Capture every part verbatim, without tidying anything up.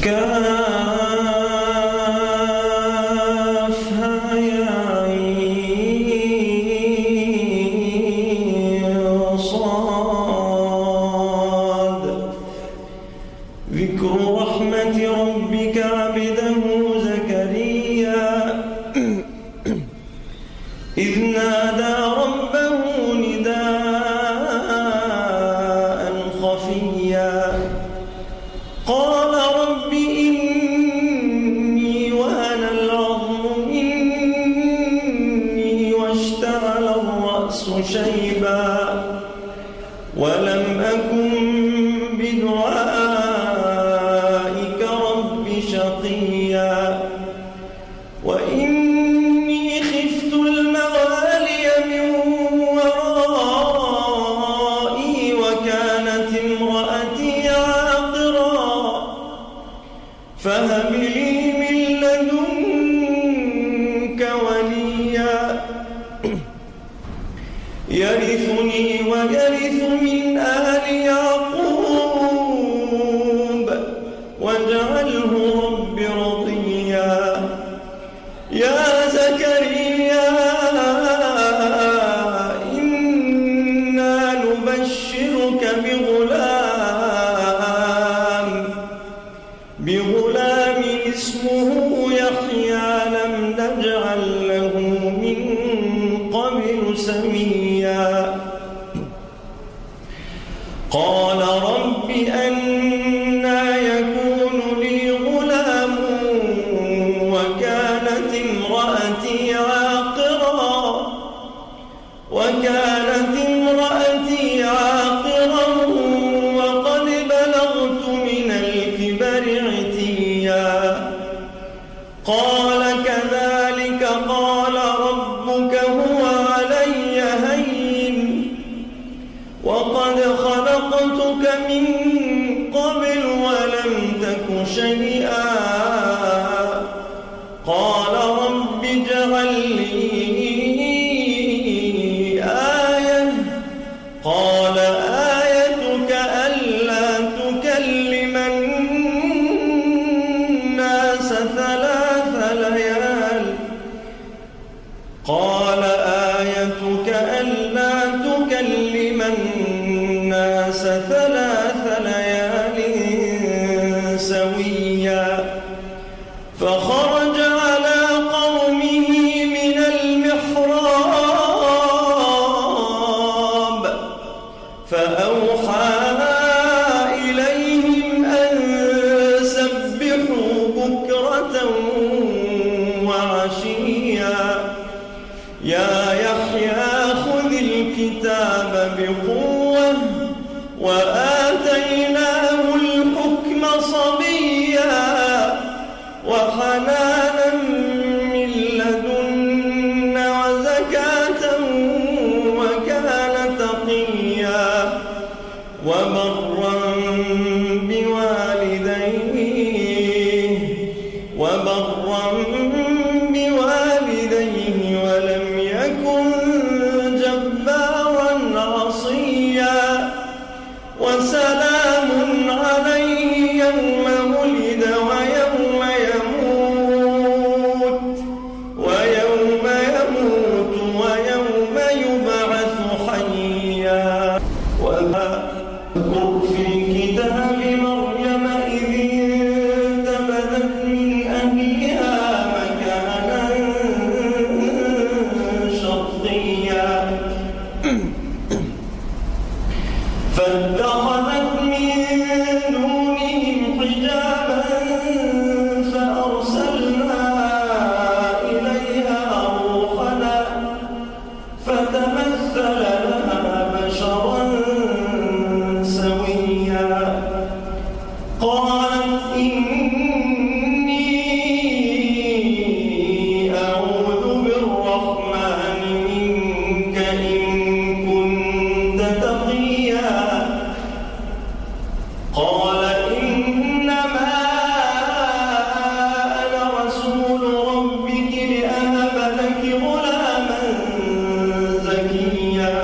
كافها يا عين صاد. ذكر رحمة ربك عبده زكريا إذ نادى ربه نداء خفيا قال رب إني وهن العظم مني واشتعل الرأس شيبا ولم أكن بدعائك رب شقيا وإني خفت الموالي من ورائي وكانت امرأتي عاقرا فهب لي من لدنك وليا يرثني ويرث من آل يعقوب واجعله رب رضيا. يا زكريا إنا نبشرك بغلام بغلام اسمه يحيى لم نجعل له من قبل سميا. قال رب أنى يكون لي غلام وكانت امرأتي عاقرا وكانت امرأتي عاقرا وقد بلغت من الكبر عتيا. قال كذلك قال ربك هو علي هين وقد خلقتك من قبل ولم تك شيئا. قال رب اجعل لي آية قال آيتك ألا تكلم الناس ثلاث ليال قال آيتك ألا تكلم الناس ثلاث ليال سويا. فخرج على قومه من المحراب فأوحى إليهم أن سبحوا بكرة وعشيا. يا يحيى خذ الكتاب بقوة وآتيناه الحكم صبيا وحنانا من لدنا وزكاة وكان تقيا وبرا بوالديه وبرا بوالديه ولم يكن جبارا عصيا. وسلام عليه يوم ولد ويوم يموت ويوم يموت ويوم يبعث حيا. واذكر في الكتاب مريم إذ انتبذت من أهلها مكانا شرقيا فاتخذت من دونهم حجابا فأرسلنا إليها روحنا فتمثل لها بشرا سويا. قالت إني أعوذ بالرحمن منك إن كنت تقيا. قال إنما أنا رسول ربك لأهب لك غلاما زكيا.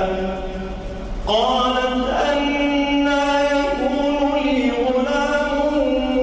قالت أنى يكون لي غلام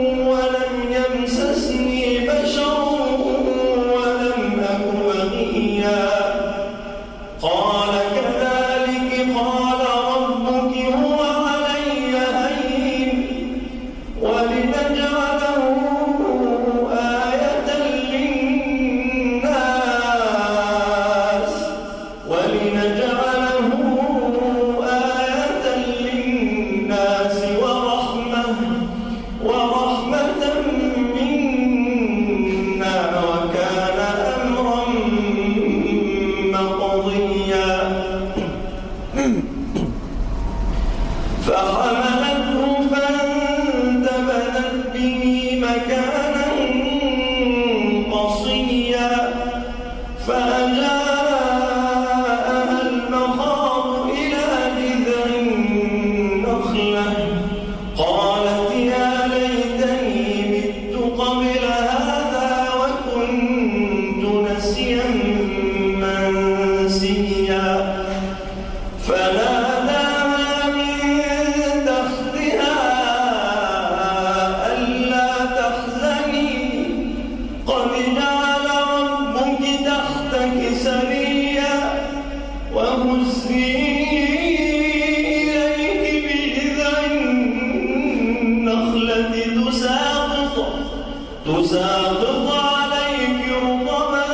النخلة تساقط تساقط عليك رطبا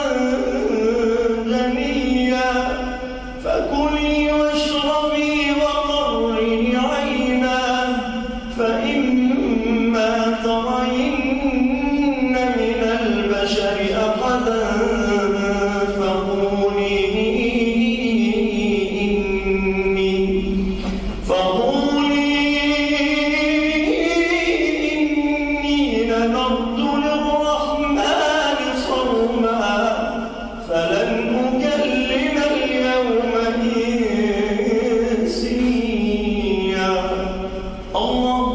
جنيا فكلي واشربي وقري عينا فإما ترين من البشر أحدا فقولي إني فقولي إني نذرت للرحمن صوما فلن أكلم اليوم إنسيا. الله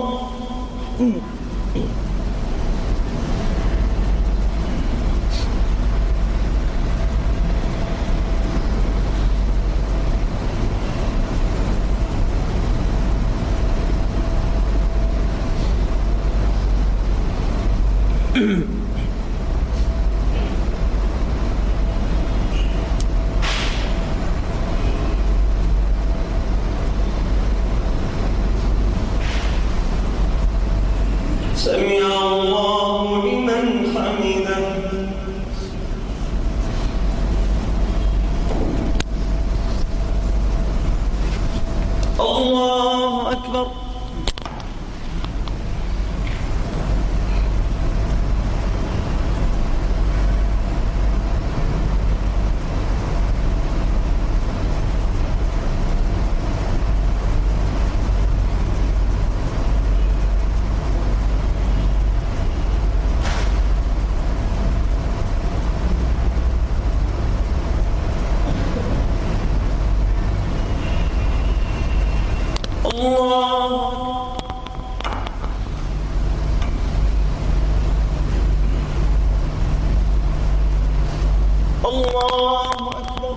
سمع الله لمن حمده. الله أكبر. الله أكبر.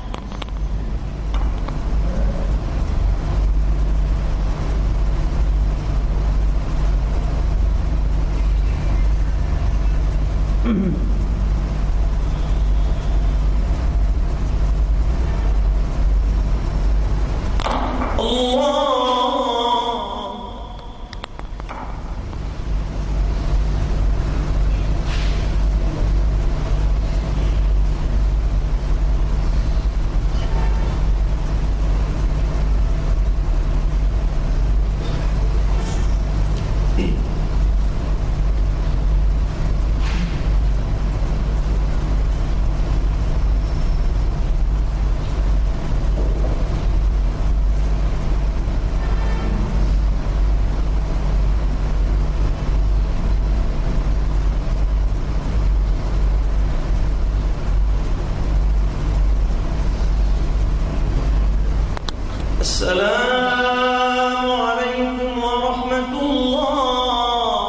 السلام عليكم ورحمة الله.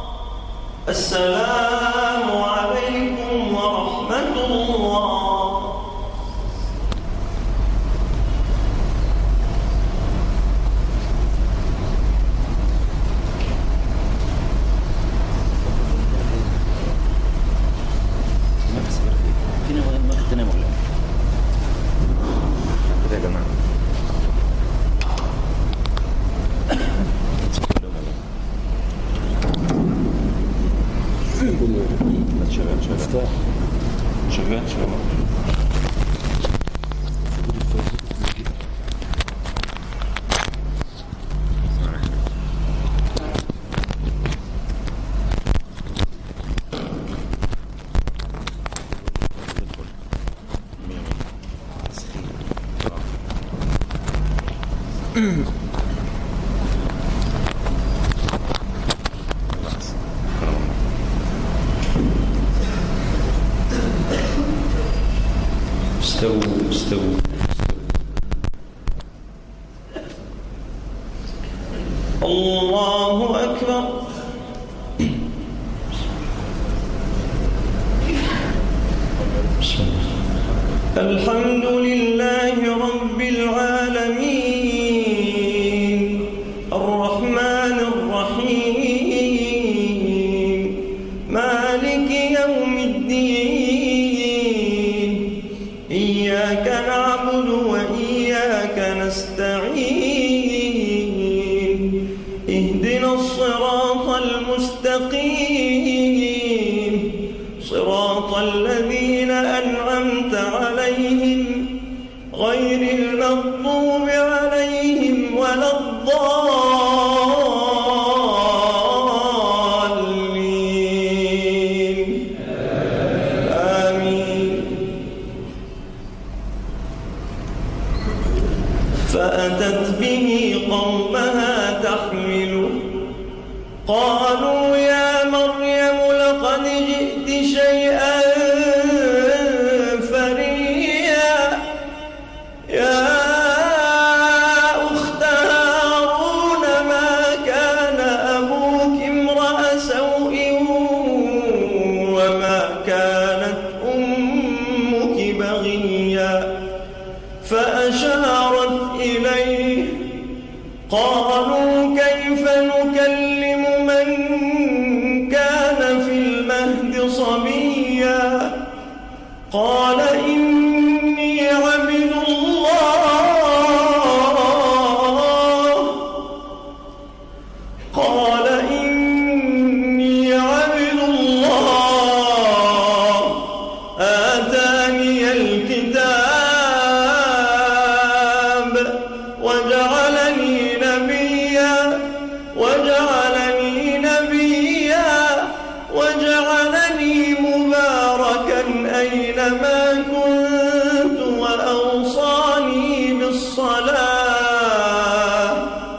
السلام عليكم ورحمة الله. يا جماعة شغال شغال شغال شغال استووا استووا الله أكبر. الحمد لله رب العالمين الرحمن الرحيم مالك يوم الدين إياك نعبد وإياك نستعين اهدنا الصراط مستقيم صراط الذين أنعمت عليهم غير المغضوب عليهم ولا الضالين آمين. فأتت به قومها تحمله قالوا يا مريم لقد جئت شيئا فريا يا أخت هارون ما كان أبوك امرأ سوء وما كانت أمك بغيا فأشارت إليه قالوا كيف نكلم من كان في المهد صبيا قال إني عبد الله قال إني عبد الله آتاني الكتاب وجعلني نبيا وجعلني نبيا وجعلني مباركا أينما كنت وأوصاني بالصلاة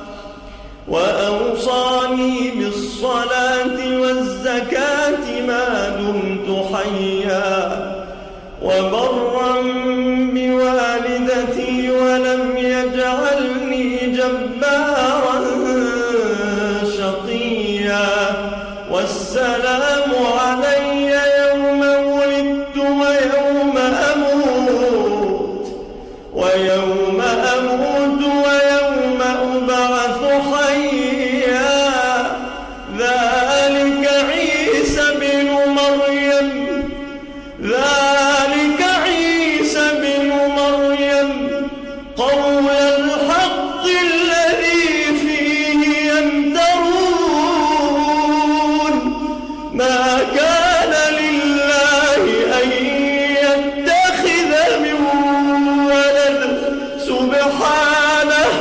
وأوصاني بالصلاة والزكاة ما دمت حيا وبرا بوالدتي ولم يجعلني جبارا شقيا والسلام علي يوم ولدت ويوم أموت ويوم أموت ويوم أبعث حيا ذلك عيسى بن مريم ذلك عيسى بن مريم قول الحق الذي فيه يمترون ما كان لله أن يتخذ من ولد سبحانه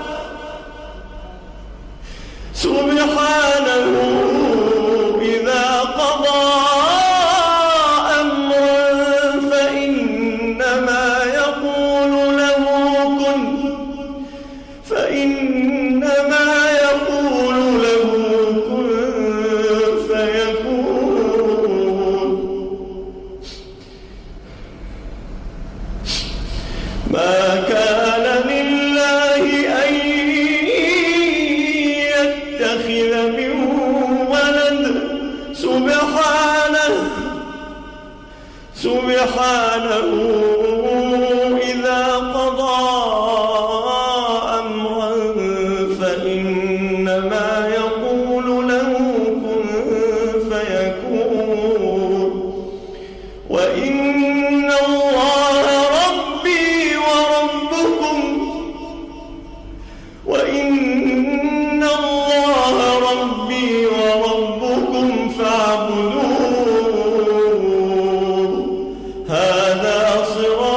سبحانه إذا قضى أمرا فإنما يقول له كن فإنما يقول له كن فيكون ما كان لله أن يتخذ من ولد سبحانه سبحانه إذا قضى أمرا فإنما يقول له كن فيكون وإن الله ربي وربكم وإن الله ربي وربكم فاعبدوه هذا صراط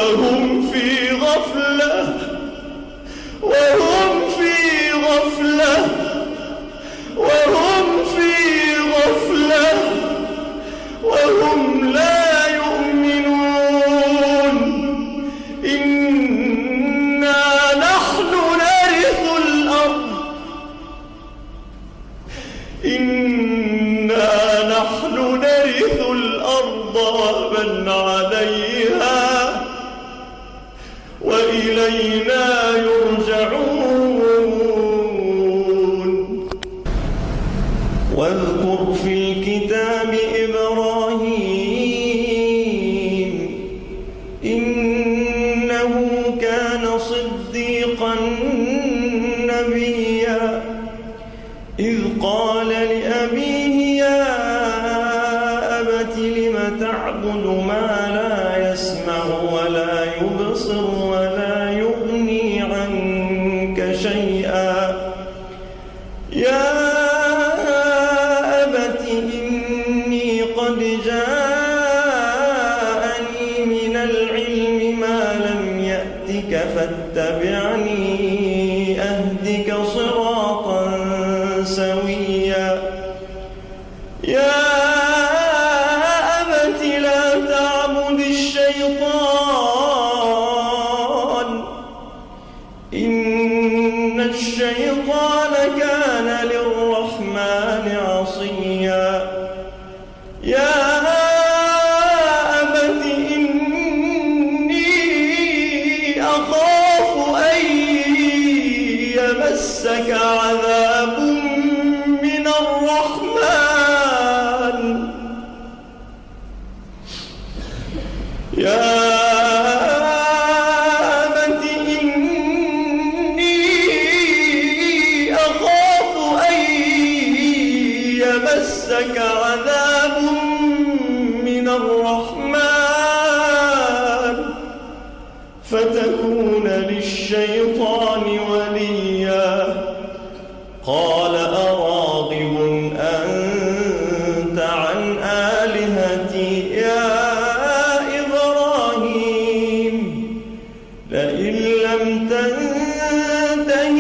وهم في غفلة وهم في غفلة وهم في غفلة وهم لا يؤمنون إنا نحن نرث الأرض إنا نحن نرث الأرض ومن عليها وإلينا يرجعون واذكر في الكتاب إبراهيم إنه كان صديقا نبيا إذ قال لأبيه يا أبت لم تعبد ما لا يسمع ولا يبصر ولا يغني عنك شيئا يا أبت إني قد جاءني من العلم ما لم يأتك فاتبعني أهدك صراطا سويا يا أبت لا تعبد الشيطان إن الشيطان كان للرحمن عصيا يا أبت إني أخاف أن يمسك عذاب من الرحمن يا أبت إني أخاف أن يمسك عذاب من الرحمن فتكون للشيطان وليا قال أراغب أنت عن آلهتي يا إبراهيم لئن لم تنته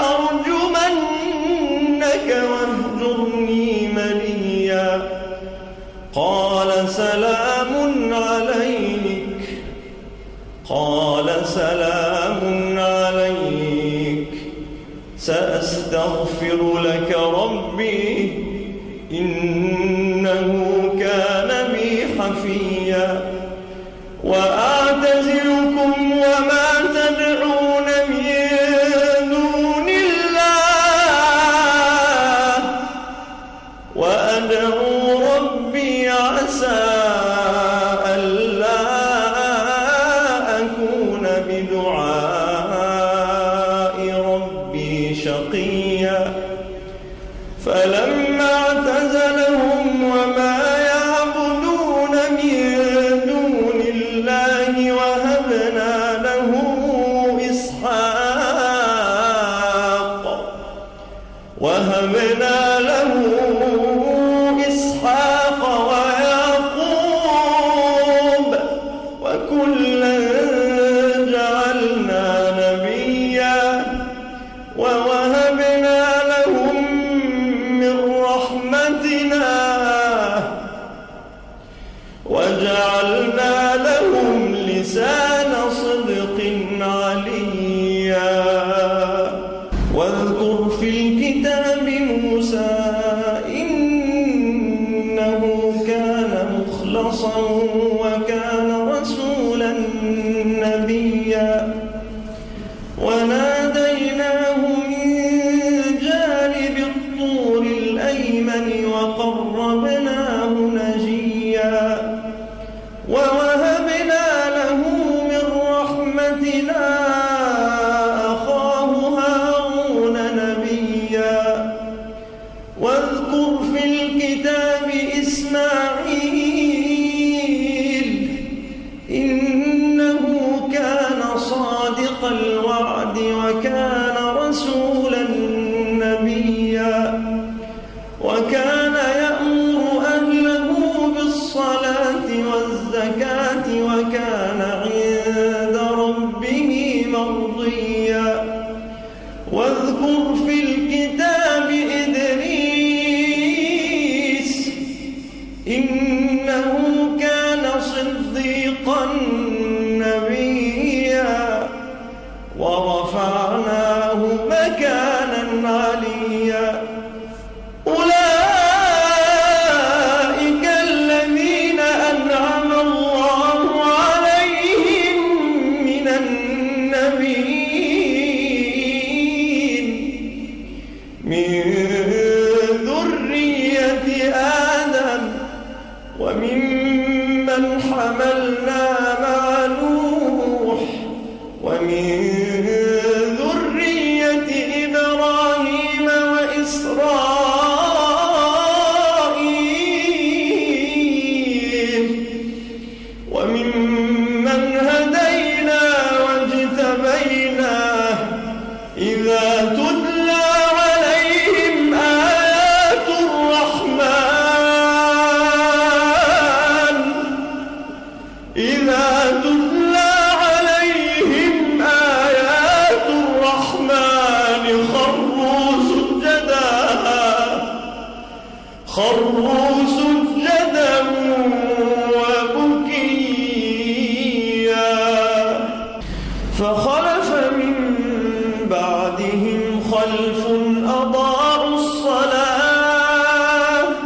لأرجمنك واهجرني مليا قال سلام عليك قال سلام عليك سأستغفر لك ربي إنه كان بي حفيا وأعتزلكم وما تدعون من دون الله وأدعو ربي عسى ألا أكون بدعاء ربي شقيا فلما اعتزلهم وما يعبدون من دون الله وهبنا له إسحاق وهبنا له إسحاق ويعقوب وكلا جعلنا نبيا ووهبنا لهم من رحمتنا وجعلنا لهم لسان صدق عليا واذكر في الكتاب موسى إنه كان مخلصا وكان رسولا نبيا وناديناه من جانب الطور الأيمن وقربناه نجيا ووهبنا له من رحمتنا أخاه هارون نبيا من ذرية آدم وممن حملنا مع نوح ومن ذرية إبراهيم وإسرائيل وممن هدينا واجتبينا إذا تتلى عليهم آيات الرحمن إذا تتلى عليهم آيات الرحمن خروا سجدا خروا سجدا وبكيا فخلف من بعدهم خلف أضاعوا الصلاة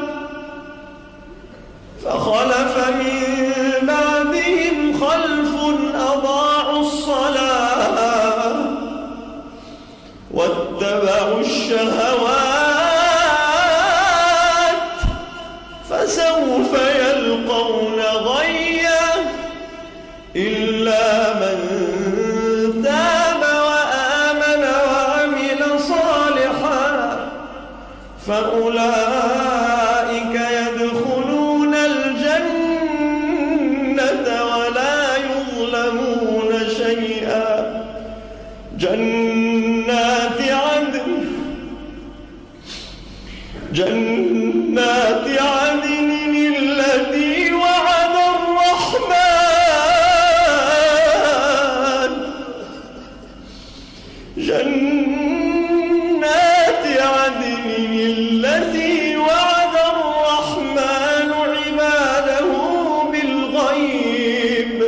فخلف من بعدهم خلف أضاعوا الصلاة واتبعوا الشهوات فسوف يلقون غيا إلا من تاب وآمن وعمل صالحا فأولئك يدخلون الجنة ولا يظلمون شيئا جنات عدن جنات عدن التي وعد الرحمن جنات عدن التي وعد الرحمن عباده بالغيب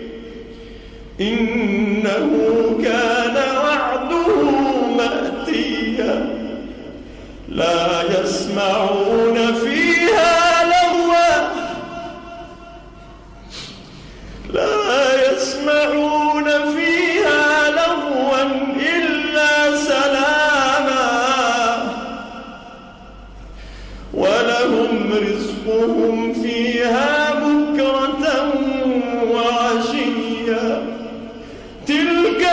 إنه كان وعده مأتيا لا يسمعون فيها لغوا لا يسمعون فيها لغوا إلا سلاما ولهم رزقهم فيها بكرة وعشيا تلك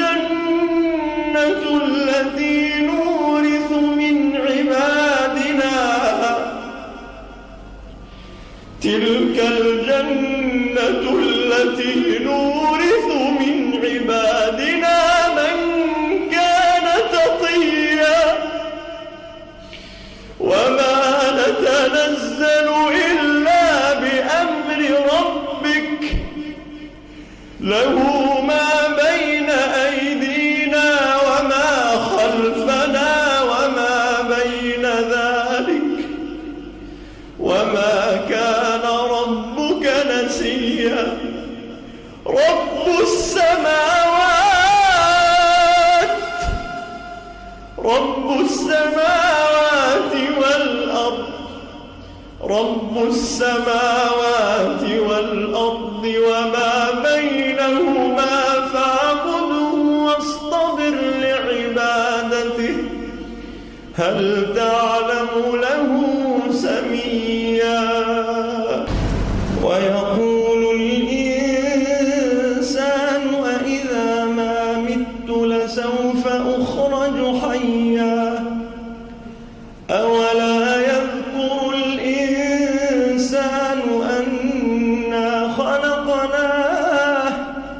الجنة التي نورث من عبادنا تلك الجنة التي نورث من عبادنا من كان تقيا وما نتنزل إلا بأمر ربك له ما بين أيدينا وما خلفنا وما بين ذلك وما كان ربك نسيا رب السماوات رب السماوات والأرض رب السماوات والأرض وما بينهما فاعبده واصطبر لعبادته هل تعلم له سميا ويقول الإنسان أإذا ما مت لسوف أخرج حيا أولا يذكر الإنسان أنا خلقناه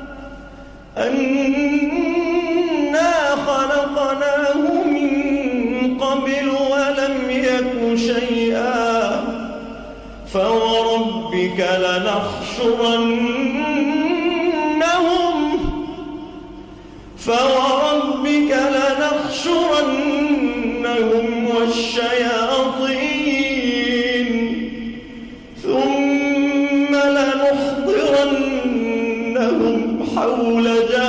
أنا خلقناه من قبل ولم يك شيئا فوربك لنحشرنهم فوربك لنحشرنهم والشياطين ثم لنحضرنهم حول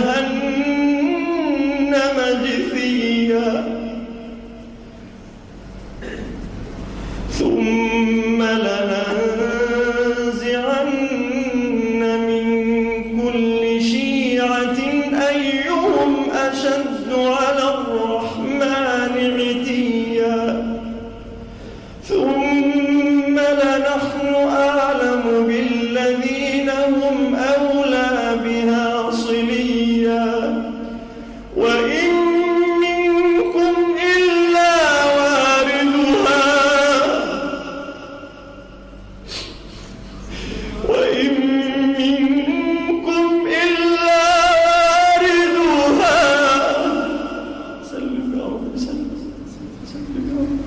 جهنم جثيا ثم لننزعن من كل شيعة أيهم أشد على الرحمن عتيا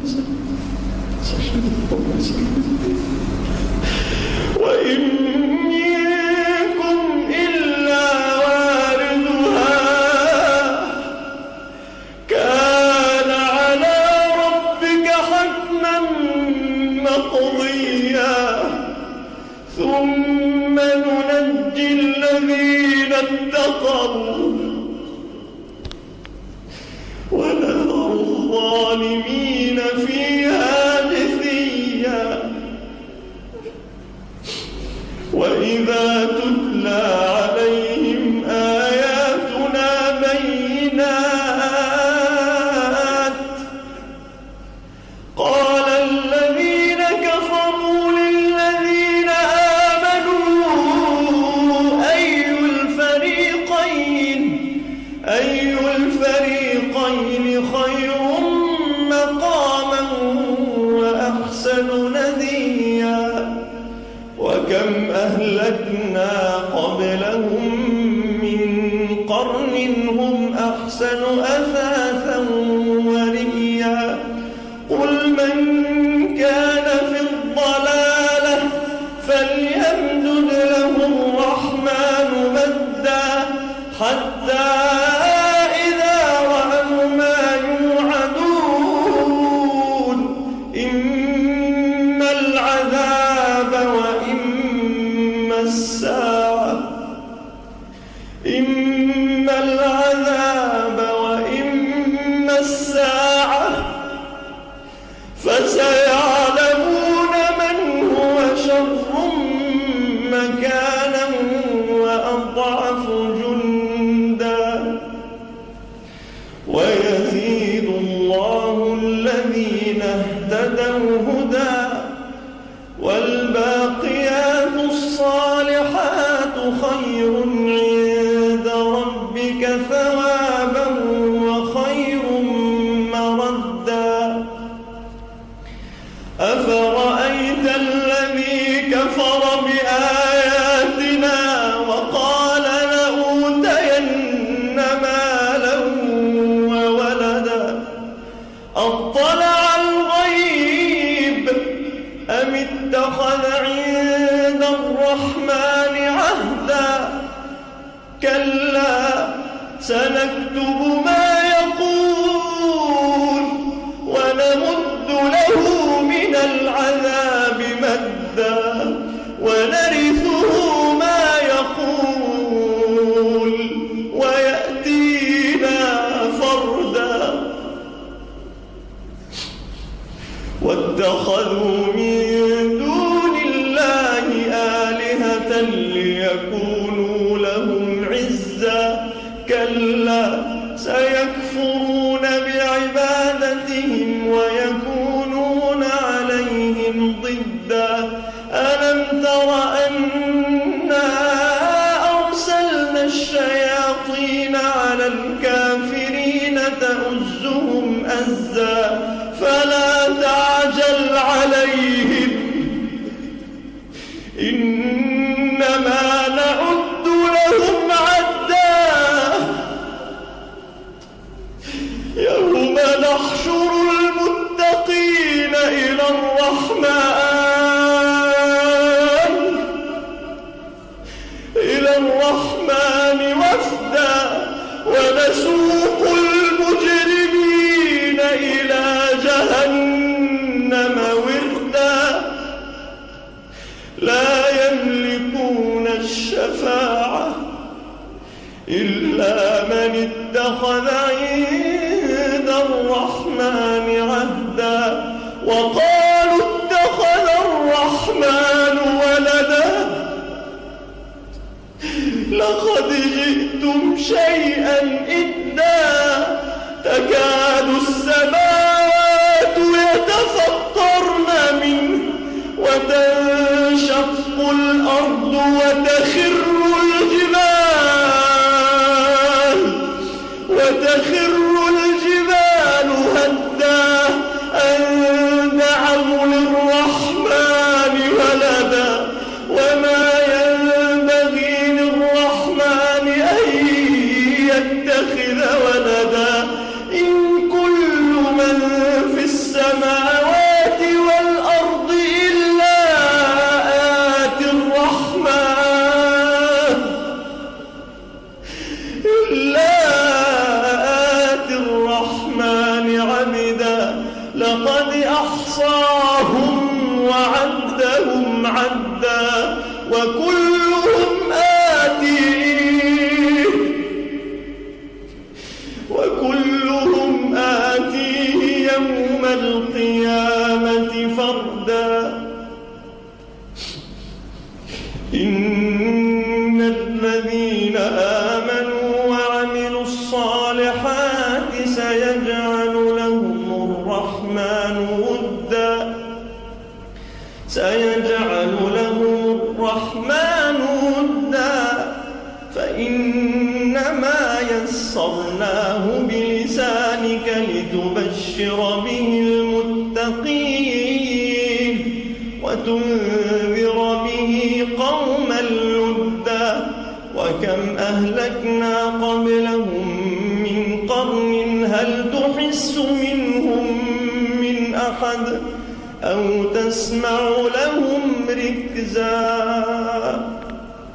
وإن منكم إلا واردها كان على ربك حتما مقضيا ثم ننجي الذين اتقوا ونذر الظالمين فيها جثيا وإذا تتلى عليهم آياتنا بينات قال الذين كفروا للذين آمنوا أي الفريقين أي الفريقين خير مقاما وأحسن نديا وكم أهلكنا قبلهم من قرن هم أحسن أثاثا ورئيا قل من كان في الضلالة فليمدد له الرحمن مدا حتى إذا رأوا ما يوعدون إما العذاب وإما الساعة إما العذاب وإما الساعة فسيعلمون من هو شر مكانا وأضعف جندا ويزيد الله الذين اهتدوا هدى والباقيات الصالحات خير عند ربك ثوابا وخير مردا أفرأيت الذي كفر بآياتنا وقال لأوتين مالا وولدا أطلع الغيب أم اتخذ عند الرحمن عهدا كلا سنكتب ما يقول ونمد له من العذاب مدا ونرثه ما يقول ويأتينا فردا واتخذوا من دون الله آلهة ليكونوا لهم عزا كلا سيكفرون بعبادتهم ويكونون عليهم ضدا ألم تر أنا أرسلنا الشياطين على الكافرين تؤزهم أزا فلا تعجل عليهم إنما نعد لهم عدا يوم نحشر المتقين إلى الرحمن إلى الرحمن وفدا ونسوق المجرمين إلى جهنم وردا لا يملكون الشفاعة إلا من اتخذ عند الرحمن عهدا وقالوا اتخذ الرحمن ولدا لقد جئتم شيئا إدا تكاد السماوات يتفطرن منه وتنشق الأرض وتخر الجبال وتخر الجبال هدا أن دعوا لقد أحصاهم وعدهم عدا وكلهم آتيه وكلهم آتيه يوم القيامة فردا إن الذين آمنوا وعملوا الصالحات سيجعل لهم الرحمن ودا سيجعل لهم الرحمن ودا فإنما يسرناه بلسانك لتبشر به المتقين وتنذر به قوما لدا وكم أهلكنا قبلهم من قرن هل تحس منهم من أحد أو تسمع لهم ركزا